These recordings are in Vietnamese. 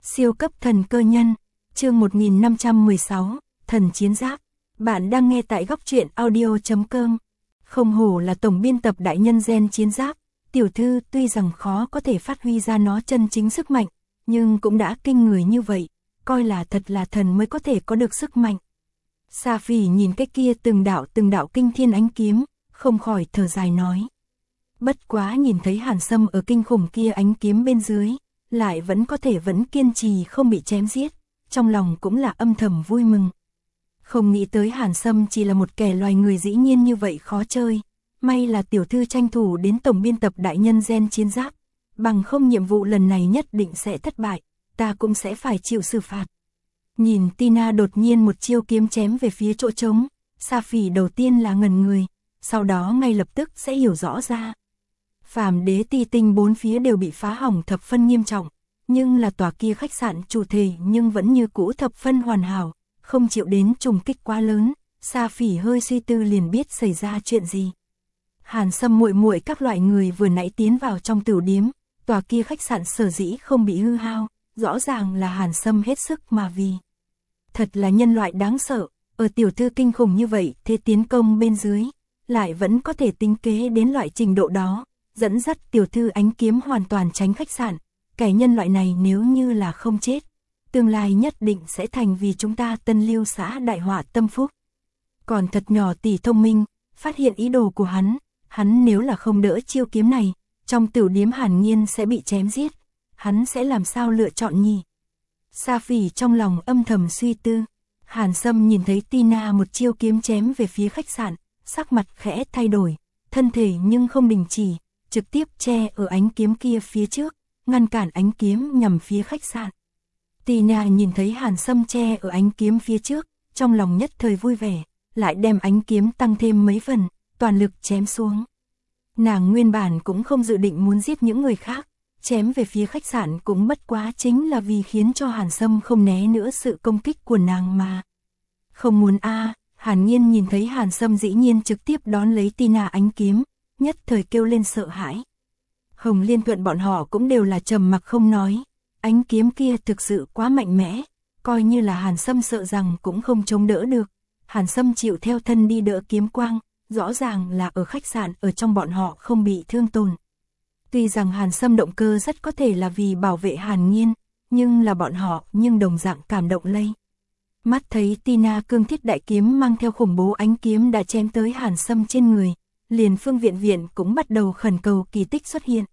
Siêu cấp thần cơ nhân, chương 1516, thần chiến giáp. Bạn đang nghe tại góc truyện audio.com. Không hổ là tổng biên tập đại nhân gen chiến giáp, tiểu thư tuy rằng khó có thể phát huy ra nó chân chính sức mạnh, nhưng cũng đã kinh người như vậy, coi là thật là thần mới có thể có được sức mạnh. Sa Phỉ nhìn cái kia từng đạo kinh thiên ánh kiếm, không khỏi thở dài nói. Bất quá nhìn thấy Hàn Sâm ở kinh khủng kia ánh kiếm bên dưới, lại vẫn có thể vẫn kiên trì không bị chém giết, trong lòng cũng là âm thầm vui mừng. Không nghĩ tới Hàn Sâm chỉ là một kẻ loài người dĩ nhiên như vậy khó chơi, may là tiểu thư tranh thủ đến tổng biên tập đại nhân gen chiến giáp, bằng không nhiệm vụ lần này nhất định sẽ thất bại, ta cũng sẽ phải chịu xử phạt. Nhìn Tina đột nhiên một chiêu kiếm chém về phía chỗ trống, Sa Phỉ đầu tiên là ngẩn người, sau đó ngay lập tức sẽ hiểu rõ ra. Phàm đế ti tinh bốn phía đều bị phá hỏng thập phân nghiêm trọng, nhưng là tòa kia khách sạn chủ thể nhưng vẫn như cũ thập phân hoàn hảo, không chịu đến trùng kích quá lớn. Sa Phỉ hơi suy tư liền biết xảy ra chuyện gì. Hàn Sâm muội muội các loại người vừa nãy tiến vào trong tửu điếm, tòa kia khách sạn sở dĩ không bị hư hao, rõ ràng là Hàn Sâm hết sức mà vì. Thật là nhân loại đáng sợ, ở tiểu thư kinh khủng như vậy thế tiến công bên dưới, lại vẫn có thể tính kế đến loại trình độ đó, dẫn dắt tiểu thư ánh kiếm hoàn toàn tránh khách sạn. Kẻ nhân loại này nếu như là không chết, tương lai nhất định sẽ thành vì chúng ta Tân Lưu xã đại họa tâm phúc. Còn thật nhỏ tỷ thông minh, phát hiện ý đồ của hắn nếu là không đỡ chiêu kiếm này, trong tửu điếm Hàn Nhiên sẽ bị chém giết, hắn sẽ làm sao lựa chọn nhỉ? Sa Phỉ trong lòng âm thầm suy tư. Hàn Sâm nhìn thấy Tina một chiêu kiếm chém về phía khách sạn, sắc mặt khẽ thay đổi, thân thể nhưng không đình chỉ, trực tiếp che ở ánh kiếm kia phía trước, ngăn cản ánh kiếm nhằm phía khách sạn. Tina nhìn thấy Hàn Sâm che ở ánh kiếm phía trước, trong lòng nhất thời vui vẻ, lại đem ánh kiếm tăng thêm mấy phần, toàn lực chém xuống. Nàng nguyên bản cũng không dự định muốn giết những người khác, chém về phía khách sạn cũng bất quá chính là vì khiến cho Hàn Sâm không né nữa sự công kích của nàng mà. Không muốn Hàn Nhiên nhìn thấy Hàn Sâm dĩ nhiên trực tiếp đón lấy Tina ánh kiếm, nhất thời kêu lên sợ hãi. Hồng Liên Thuận bọn họ cũng đều là trầm mặc không nói, ánh kiếm kia thực sự quá mạnh mẽ, coi như là Hàn Sâm sợ rằng cũng không chống đỡ được. Hàn Sâm chịu theo thân đi đỡ kiếm quang, rõ ràng là ở khách sạn ở trong bọn họ không bị thương tổn. Tuy rằng Hàn Sâm động cơ rất có thể là vì bảo vệ Hàn Nhiên, nhưng là bọn họ nhưng đồng dạng cảm động lây. Mắt thấy Tina cương thiết đại kiếm mang theo khủng bố ánh kiếm đã chém tới Hàn Sâm trên người, liền Phương Viện cũng bắt đầu khẩn cầu kỳ tích xuất hiện.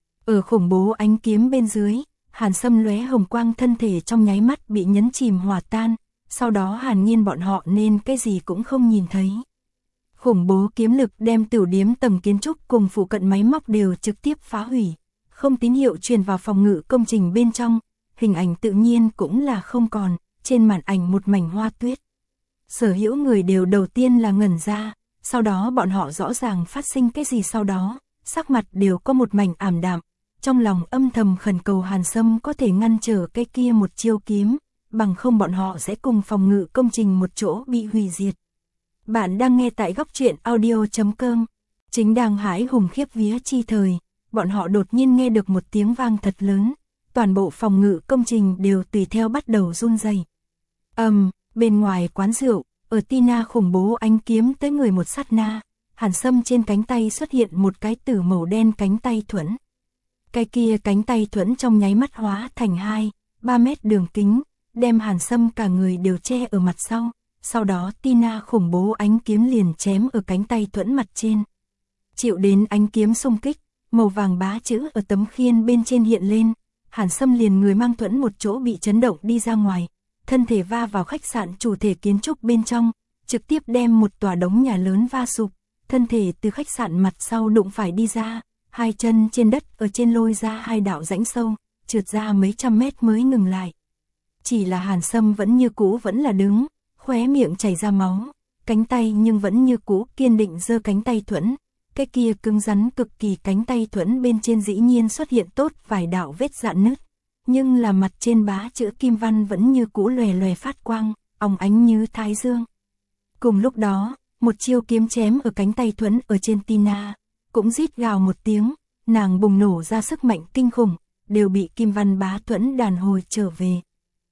Ở khủng bố ánh kiếm bên dưới, Hàn Sâm lóe hồng quang thân thể trong nháy mắt bị nhấn chìm hòa tan, sau đó Hàn Nhiên bọn họ nên cái gì cũng không nhìn thấy. Khủng bố kiếm lực đem tửu điếm tầng kiến trúc cùng phụ cận máy móc đều trực tiếp phá hủy, không tín hiệu truyền vào phòng ngự công trình bên trong, hình ảnh tự nhiên cũng là không còn, trên màn ảnh một mảnh hoa tuyết. Sở hữu người đều đầu tiên là ngẩn ra, sau đó bọn họ rõ ràng phát sinh cái gì sau đó, sắc mặt đều có một mảnh ảm đạm, trong lòng âm thầm khẩn cầu Hàn Sâm có thể ngăn trở cái kia một chiêu kiếm, bằng không bọn họ sẽ cùng phòng ngự công trình một chỗ bị hủy diệt. Bạn đang nghe tại góc truyện audio.com. Chính đang hãi hùng khiếp vía chi thời, bọn họ đột nhiên nghe được một tiếng vang thật lớn, toàn bộ phòng ngự công trình đều tùy theo bắt đầu run rẩy. Bên ngoài quán rượu, ở Tina khủng bố ánh kiếm tới người một sát na, Hàn Sâm trên cánh tay xuất hiện một cái tử màu đen cánh tay thuẫn. Cái kia cánh tay thuẫn trong nháy mắt hóa thành 2-3 mét đường kính, đem Hàn Sâm cả người đều che ở mặt sau. Sau đó Tina khủng bố ánh kiếm liền chém ở cánh tay thuẫn mặt trên. Chịu đến ánh kiếm xung kích, màu vàng bá chữ ở tấm khiên bên trên hiện lên, Hàn Sâm liền người mang thuẫn một chỗ bị chấn động đi ra ngoài, thân thể va vào khách sạn chủ thể kiến trúc bên trong, trực tiếp đem một tòa đống nhà lớn va sụp, thân thể từ khách sạn mặt sau đụng phải đi ra, hai chân trên đất ở trên lôi ra hai đạo rãnh sâu, trượt ra mấy trăm mét mới ngừng lại. Chỉ là Hàn Sâm vẫn như cũ vẫn là đứng, khóe miệng chảy ra máu, cánh tay nhưng vẫn như cũ kiên định giơ cánh tay thuẫn, cái kia cứng rắn cực kỳ cánh tay thuẫn bên trên dĩ nhiên xuất hiện tốt vài đạo vết rạn nứt, nhưng là mặt trên bá chữ kim văn vẫn như cũ lòe lòe phát quang, óng ánh như thái dương. Cùng lúc đó, một chiêu kiếm chém ở cánh tay thuẫn ở trên Tina, cũng rít gào một tiếng, nàng bùng nổ ra sức mạnh kinh khủng, đều bị Kim Văn Bá Thuẫn đàn hồi trở về.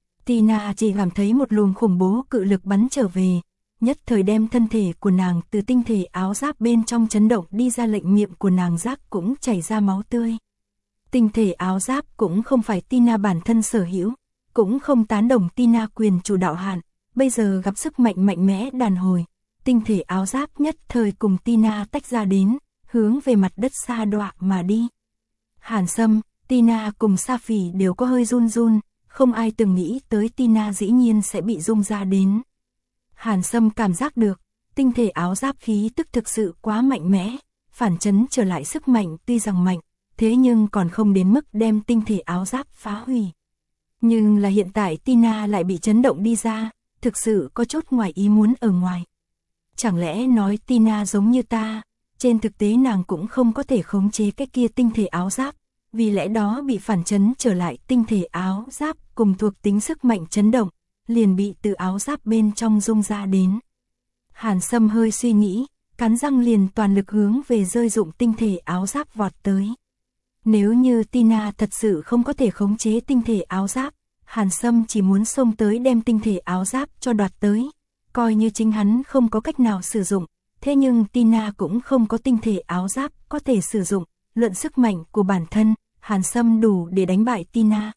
Tina chỉ cảm thấy một luồng khủng bố cự lực bắn trở về, nhất thời đem thân thể của nàng từ tinh thể áo giáp bên trong chấn động đi ra, lệnh miệng của nàng rác cũng chảy ra máu tươi. Tinh thể áo giáp cũng không phải Tina bản thân sở hữu, cũng không tán đồng Tina quyền chủ đạo hạn, bây giờ gặp sức mạnh mạnh mẽ đàn hồi, tinh thể áo giáp nhất thời cùng Tina tách ra đến, hướng về mặt đất xa đọa mà đi. Hàn Sâm, Tina cùng Sa Phỉ đều có hơi run run, không ai từng nghĩ tới Tina dĩ nhiên sẽ bị rung ra đến. Hàn Sâm cảm giác được, tinh thể áo giáp khí tức thực sự quá mạnh mẽ, phản chấn trở lại sức mạnh tuy rằng mạnh, thế nhưng còn không đến mức đem tinh thể áo giáp phá hủy. Nhưng là hiện tại Tina lại bị chấn động đi ra, thực sự có chút ngoài ý muốn ở ngoài. Chẳng lẽ nói Tina giống như ta, trên thực tế nàng cũng không có thể khống chế cái kia tinh thể áo giáp, vì lẽ đó bị phản chấn trở lại tinh thể áo giáp cùng thuộc tính sức mạnh chấn động, liền bị từ áo giáp bên trong rung ra đến. Hàn Sâm hơi suy nghĩ, cắn răng liền toàn lực hướng về rơi dụng tinh thể áo giáp vọt tới. Nếu như Tina thật sự không có thể khống chế tinh thể áo giáp, Hàn Sâm chỉ muốn xông tới đem tinh thể áo giáp cho đoạt tới, coi như chính hắn không có cách nào sử dụng, thế nhưng Tina cũng không có tinh thể áo giáp có thể sử dụng, luận sức mạnh của bản thân, Hàn Sâm đủ để đánh bại Tina.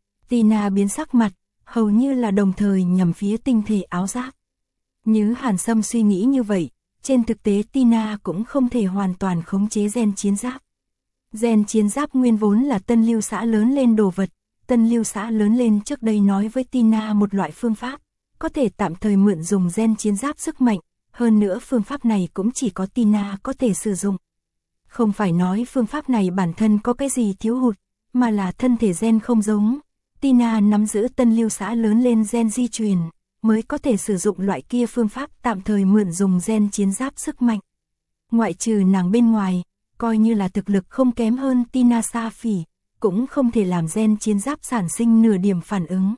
Tina biến sắc mặt, hầu như là đồng thời nhằm phía tinh thể áo giáp. Như Hàn Sâm suy nghĩ như vậy, trên thực tế Tina cũng không thể hoàn toàn khống chế gen chiến giáp. Gen chiến giáp nguyên vốn là Tân Lưu Xã lớn lên đồ vật, Tân Lưu Xã lớn lên trước đây nói với Tina một loại phương pháp, có thể tạm thời mượn dùng gen chiến giáp sức mạnh, hơn nữa phương pháp này cũng chỉ có Tina có thể sử dụng. Không phải nói phương pháp này bản thân có cái gì thiếu hụt, mà là thân thể gen không giống. Tina nắm giữ Tân Lưu Xã lớn lên gen di truyền, mới có thể sử dụng loại kia phương pháp tạm thời mượn dùng gen chiến giáp sức mạnh. Ngoại trừ nàng bên ngoài, coi như là thực lực không kém hơn Tina Sa Phỉ, cũng không thể làm gen chiến giáp sản sinh nửa điểm phản ứng.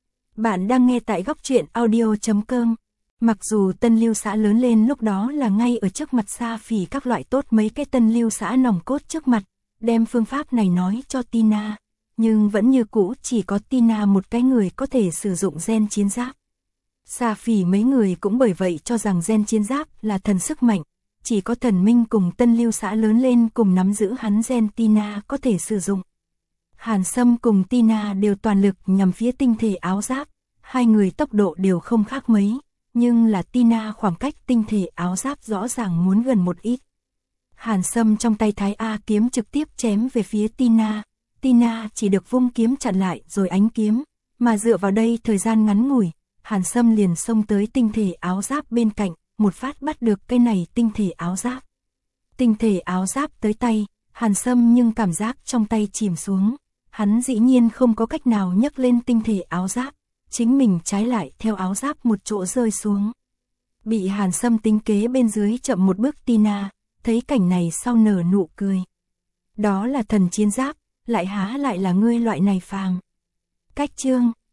Bạn đang nghe tại góc truyện audio.com. Mặc dù Tân Lưu Xã lớn lên lúc đó là ngay ở trước mặt Sa Phỉ các loại tốt mấy cái Tân Lưu Xã nòng cốt trước mặt, đem phương pháp này nói cho Tina, nhưng vẫn như cũ chỉ có Tina một cái người có thể sử dụng gen chiến giáp. Sa Phỉ mấy người cũng bởi vậy cho rằng gen chiến giáp là thần sức mạnh, chỉ có thần minh cùng Tân Lưu Xã lớn lên cùng nắm giữ hắn gen Tina có thể sử dụng. Hàn Sâm cùng Tina đều toàn lực nhằm phía tinh thể áo giáp, hai người tốc độ đều không khác mấy, nhưng là Tina khoảng cách tinh thể áo giáp rõ ràng muốn gần một ít. Hàn Sâm trong tay Thái A kiếm trực tiếp chém về phía Tina, Tina chỉ được vung kiếm chặn lại rồi ánh kiếm, mà dựa vào đây thời gian ngắn ngủi, Hàn Sâm liền xông tới tinh thể áo giáp bên cạnh, một phát bắt được cái này tinh thể áo giáp. Tinh thể áo giáp tới tay, Hàn Sâm nhưng cảm giác trong tay chìm xuống, hắn dĩ nhiên không có cách nào nhấc lên tinh thể áo giáp, chính mình trái lại theo áo giáp một chỗ rơi xuống. Bị Hàn Sâm tính kế bên dưới chậm một bước Tina, thấy cảnh này sau nở nụ cười. Đó là thần chiến giáp, lại há lại là ngươi loại này phàm. Cách chương